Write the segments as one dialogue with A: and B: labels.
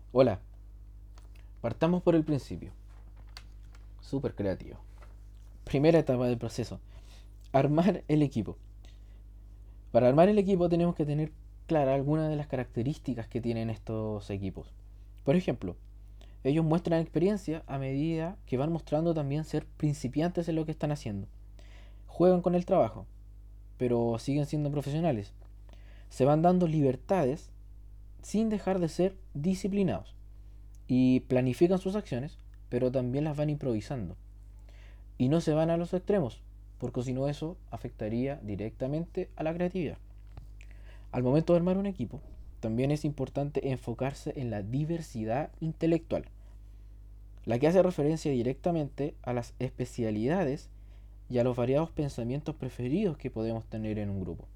A: Hola, partamos por el principio. Súper creativo. Primera etapa del proceso. Armar el equipo. Para armar el equipo tenemos que tener clara algunas de las características que tienen estos equipos. Por ejemplo, ellos muestran experiencia a medida que van mostrando también ser principiantes en lo que están haciendo. Juegan con el trabajo, pero siguen siendo profesionales. Se van dando libertades sin dejar de ser disciplinados. Y planifican sus acciones, pero también las van improvisando. Y no se van a los extremos, porque si no eso afectaría directamente a la creatividad. Al momento de armar un equipo, también es importante enfocarse en la diversidad intelectual, la que hace referencia directamente a las especialidades y a los variados pensamientos preferidos que podemos tener en un grupo.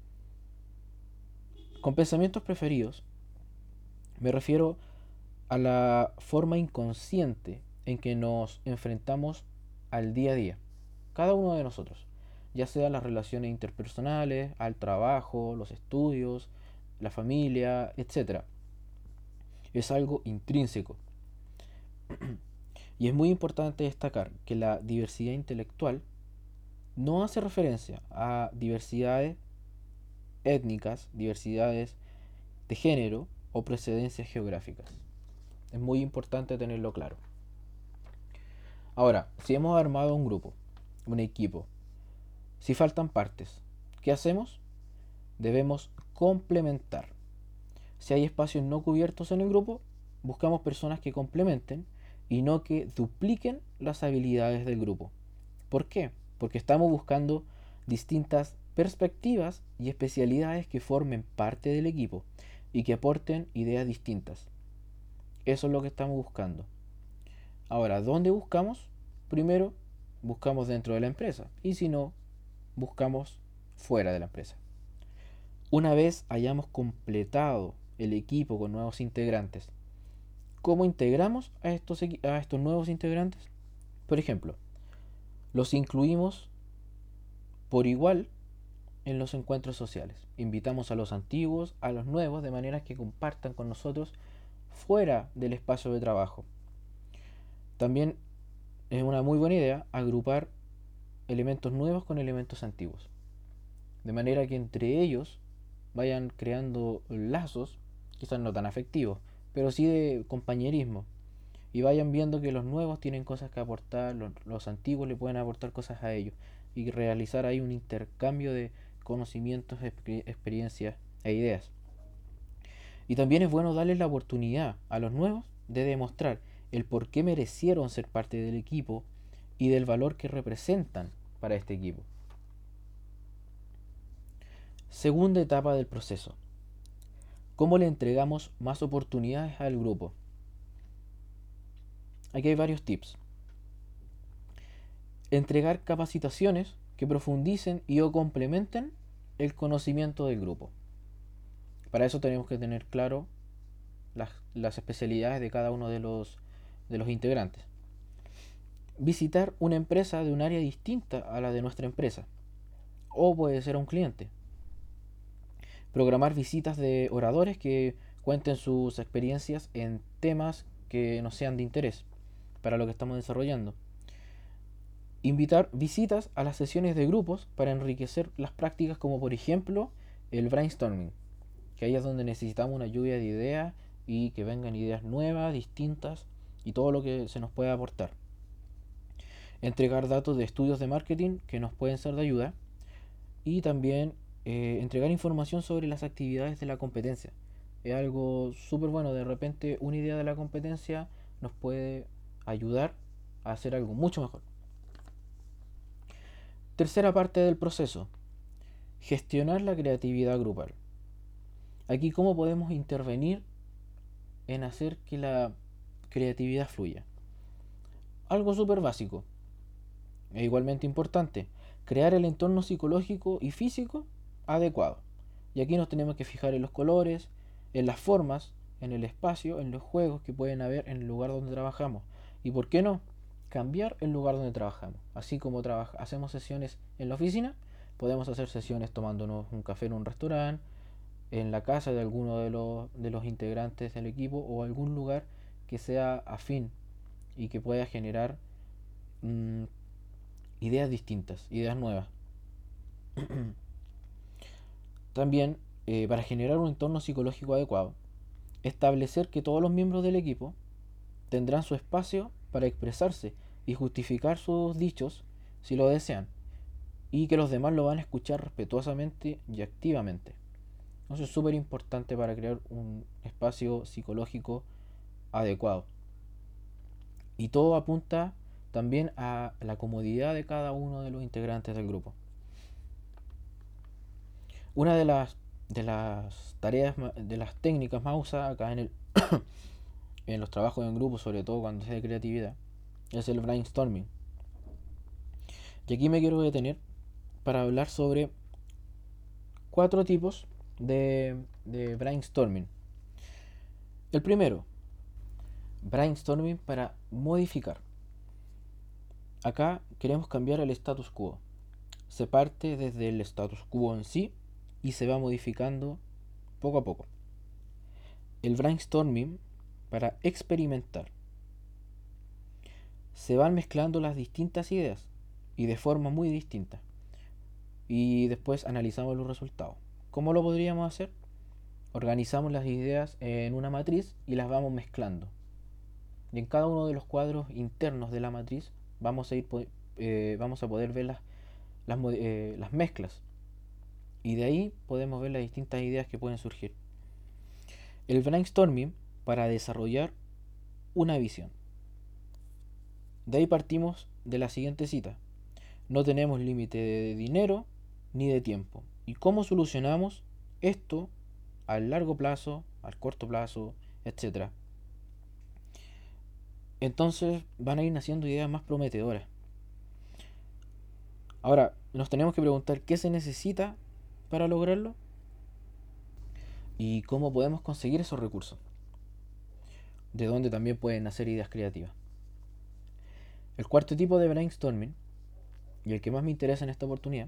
A: Con pensamientos preferidos me refiero a la forma inconsciente en que nos enfrentamos al día a día, cada uno de nosotros, ya sea las relaciones interpersonales, al trabajo, los estudios, la familia, etcétera. Es algo intrínseco. Y es muy importante destacar que la diversidad intelectual no hace referencia a diversidades étnicas, diversidades de género o precedencias geográficas. Es muy importante tenerlo claro. Ahora, si hemos armado un grupo, un equipo, si faltan partes, ¿qué hacemos? Debemos complementar. Si hay espacios no cubiertos en el grupo, buscamos personas que complementen y no que dupliquen las habilidades del grupo. ¿Por qué? Porque estamos buscando distintas perspectivas y especialidades que formen parte del equipo y que aporten ideas distintas. Eso es lo que estamos buscando. Ahora, ¿dónde buscamos? Primero, buscamos dentro de la empresa y si no, buscamos fuera de la empresa. Una vez hayamos completado el equipo con nuevos integrantes, ¿cómo integramos a estos nuevos integrantes? Por ejemplo, los incluimos por igual en los encuentros sociales. Invitamos a los antiguos, a los nuevos, de manera que compartan con nosotros fuera del espacio de trabajo. También es una muy buena idea agrupar elementos nuevos con elementos antiguos, de manera que entre ellos vayan creando lazos, quizás no tan afectivos, pero sí de compañerismo, y vayan viendo que los nuevos tienen cosas que aportar, los antiguos le pueden aportar cosas a ellos, y realizar ahí un intercambio de conocimientos, experiencias e ideas. Y también es bueno darles la oportunidad a los nuevos de demostrar el por qué merecieron ser parte del equipo y del valor que representan para este equipo. Segunda etapa del proceso. ¿Cómo le entregamos más oportunidades al grupo? Aquí hay varios tips. Entregar capacitaciones que profundicen y o complementen el conocimiento del grupo. Para eso tenemos que tener claro las especialidades de cada uno de los integrantes. Visitar una empresa de un área distinta a la de nuestra empresa, o puede ser a un cliente. Programar visitas de oradores que cuenten sus experiencias en temas que nos sean de interés para lo que estamos desarrollando. Invitar visitas a las sesiones de grupos para enriquecer las prácticas, como por ejemplo el brainstorming, que ahí es donde necesitamos una lluvia de ideas y que vengan ideas nuevas, distintas y todo lo que se nos pueda aportar. Entregar datos de estudios de marketing que nos pueden ser de ayuda y también entregar información sobre las actividades de la competencia. Es algo súper bueno, de repente una idea de la competencia nos puede ayudar a hacer algo mucho mejor. Tercera parte del proceso, gestionar la creatividad grupal. Aquí cómo podemos intervenir en hacer que la creatividad fluya. Algo súper básico e igualmente importante, crear el entorno psicológico y físico adecuado. Y aquí nos tenemos que fijar en los colores, en las formas, en el espacio, en los juegos que pueden haber en el lugar donde trabajamos. Y por qué no, cambiar el lugar donde trabajamos. Así como hacemos sesiones en la oficina, podemos hacer sesiones tomándonos un café en un restaurante, en la casa de alguno de los integrantes del equipo o algún lugar que sea afín y que pueda generar mm, ideas distintas, ideas nuevas. También, para generar un entorno psicológico adecuado, establecer que todos los miembros del equipo tendrán su espacio para expresarse y justificar sus dichos si lo desean, y que los demás lo van a escuchar respetuosamente y activamente. Eso es súper importante para crear un espacio psicológico adecuado. Y todo apunta también a la comodidad de cada uno de los integrantes del grupo. Una de las tareas, de las técnicas más usadas acá en los trabajos en grupo, sobre todo cuando es de creatividad, es el brainstorming. Y aquí me quiero detener para hablar sobre 4 tipos de brainstorming. El primero, brainstorming para modificar. Acá queremos cambiar el status quo. Se parte desde el status quo en sí y se va modificando poco a poco. El brainstorming para experimentar. Se van mezclando las distintas ideas y de forma muy distinta. Y después analizamos los resultados. ¿Cómo lo podríamos hacer? Organizamos las ideas en una matriz y las vamos mezclando. Y en cada uno de los cuadros internos de la matriz vamos a poder ver las mezclas. Y de ahí podemos ver las distintas ideas que pueden surgir. El brainstorming para desarrollar una visión. De ahí partimos de la siguiente cita. No tenemos límite de dinero ni de tiempo. ¿Y cómo solucionamos esto al largo plazo, al corto plazo, etcétera? Entonces van a ir naciendo ideas más prometedoras. Ahora, nos tenemos que preguntar qué se necesita para lograrlo y cómo podemos conseguir esos recursos, de donde también pueden nacer ideas creativas. El cuarto tipo de brainstorming, y el que más me interesa en esta oportunidad,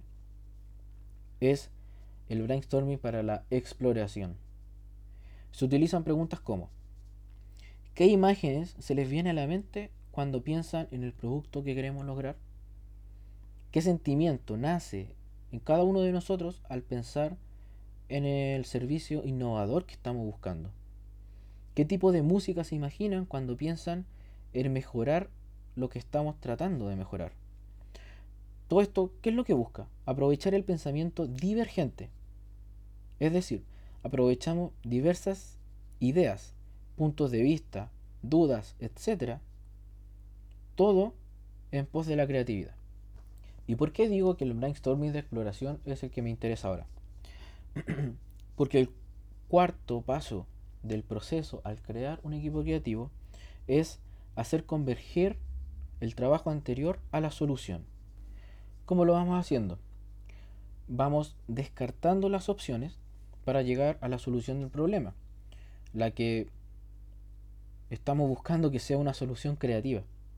A: es el brainstorming para la exploración. Se utilizan preguntas como: ¿qué imágenes se les viene a la mente cuando piensan en el producto que queremos lograr? ¿Qué sentimiento nace en cada uno de nosotros al pensar en el servicio innovador que estamos buscando? ¿Qué tipo de música se imaginan cuando piensan en mejorar lo que estamos tratando de mejorar? Todo esto, ¿qué es lo que busca? Aprovechar el pensamiento divergente. Es decir, aprovechamos diversas ideas, puntos de vista, dudas, etcétera, todo en pos de la creatividad. ¿Y por qué digo que el brainstorming de exploración es el que me interesa ahora? Porque el cuarto paso del proceso al crear un equipo creativo es hacer converger el trabajo anterior a la solución. ¿Cómo lo vamos haciendo? Vamos descartando las opciones para llegar a la solución del problema, la que estamos buscando que sea una solución creativa.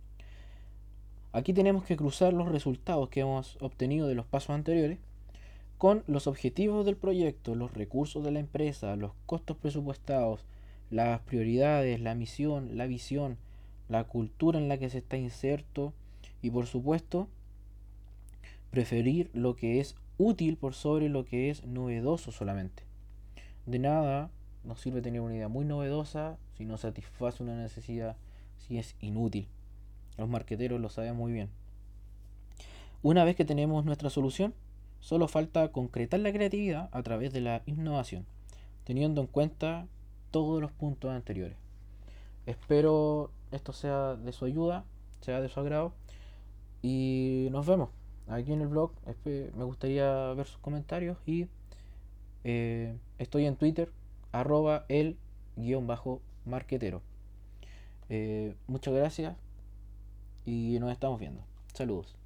A: Aquí tenemos que cruzar los resultados que hemos obtenido de los pasos anteriores con los objetivos del proyecto, los recursos de la empresa, los costos presupuestados, las prioridades, la misión, la visión, la cultura en la que se está inserto y, por supuesto, preferir lo que es útil por sobre lo que es novedoso solamente. De nada nos sirve tener una idea muy novedosa si no satisface una necesidad, si es inútil. Los marqueteros lo saben muy bien. Una vez que tenemos nuestra solución, solo falta concretar la creatividad a través de la innovación, teniendo en cuenta todos los puntos anteriores. Espero esto sea de su ayuda, sea de su agrado, y nos vemos aquí en el blog. Me gustaría ver sus comentarios y estoy en Twitter, @el_marquetero. Muchas gracias y nos estamos viendo. Saludos.